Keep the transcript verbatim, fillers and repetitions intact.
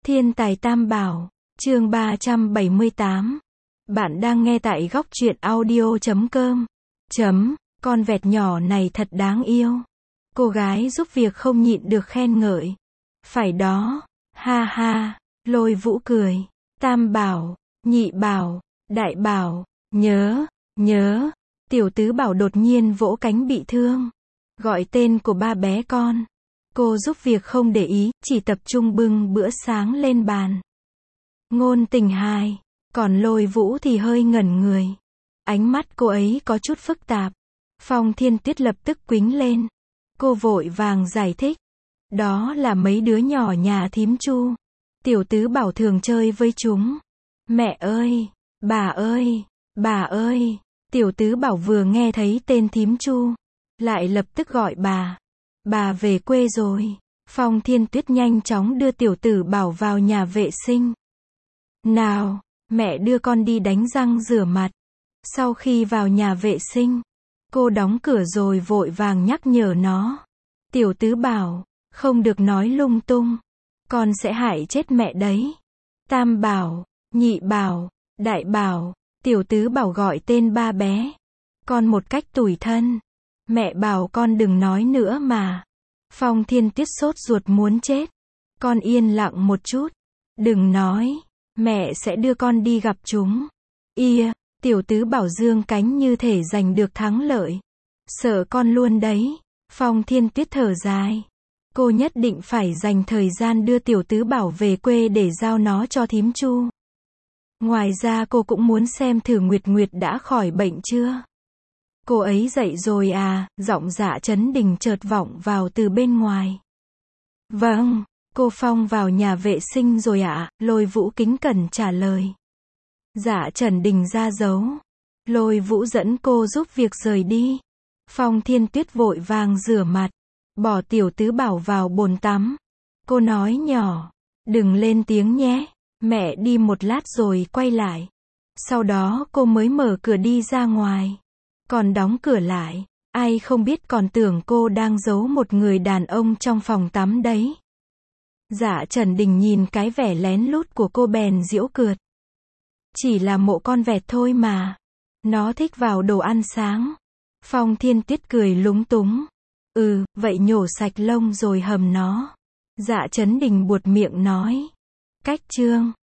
Thiên tài tam bảo, chương ba trăm bảy mươi tám. Bạn đang nghe tại góc truyện audio chấm com. Chấm, con vẹt nhỏ này thật đáng yêu. Cô gái giúp việc không nhịn được khen ngợi. Phải đó, ha ha, Lôi Vũ cười. Tam bảo, nhị bảo, đại bảo, nhớ, nhớ. Tiểu tứ bảo đột nhiên vỗ cánh bị thương. Gọi tên của ba bé con. Cô giúp việc không để ý, chỉ tập trung bưng bữa sáng lên bàn. Ngôn Tình hài, còn Lôi Vũ thì hơi ngẩn người. Ánh mắt cô ấy có chút phức tạp. Phong Thiên Tuyết lập tức quýnh lên. Cô vội vàng giải thích. Đó là mấy đứa nhỏ nhà thím Chu. Tiểu tứ bảo thường chơi với chúng. Mẹ ơi, bà ơi, bà ơi. Tiểu tứ bảo vừa nghe thấy tên thím Chu, lại lập tức gọi bà. Bà về quê rồi. Phong Thiên Tuyết nhanh chóng đưa tiểu tử bảo vào nhà vệ sinh. Nào, mẹ đưa con đi đánh răng rửa mặt. Sau khi vào nhà vệ sinh, cô đóng cửa rồi vội vàng nhắc nhở nó. Tiểu tứ bảo, không được nói lung tung. Con sẽ hại chết mẹ đấy. Tam bảo, nhị bảo, đại bảo, tiểu tứ bảo gọi tên ba bé. Con một cách tủi thân. Mẹ bảo con đừng nói nữa mà. Phong Thiên Tuyết sốt ruột muốn chết. Con yên lặng một chút. Đừng nói. Mẹ sẽ đưa con đi gặp chúng. Ia, tiểu tứ bảo dương cánh như thể giành được thắng lợi. Sợ con luôn đấy. Phong Thiên Tuyết thở dài. Cô nhất định phải dành thời gian đưa tiểu tứ bảo về quê để giao nó cho thím Chu. Ngoài ra cô cũng muốn xem thử Nguyệt Nguyệt đã khỏi bệnh chưa. Cô ấy dậy rồi à, giọng Dạ Chấn Đình chợt vọng vào từ bên ngoài. Vâng, cô Phong vào nhà vệ sinh rồi ạ, à? Lôi Vũ kính cẩn trả lời. Dạ Trần Đình ra dấu. Lôi Vũ dẫn cô giúp việc rời đi. Phong Thiên Tuyết vội vàng rửa mặt, bỏ tiểu tứ bảo vào bồn tắm. Cô nói nhỏ, đừng lên tiếng nhé, mẹ đi một lát rồi quay lại. Sau đó cô mới mở cửa đi ra ngoài. Còn đóng cửa lại, ai không biết còn tưởng cô đang giấu một người đàn ông trong phòng tắm đấy. Dạ Trần Đình nhìn cái vẻ lén lút của cô bèn giễu cợt. Chỉ là mộ con vẹt thôi mà. Nó thích vào đồ ăn sáng. Phong Thiên Tuyết cười lúng túng. Ừ, vậy nhổ sạch lông rồi hầm nó. Dạ Trấn Đình buột miệng nói. Cách chương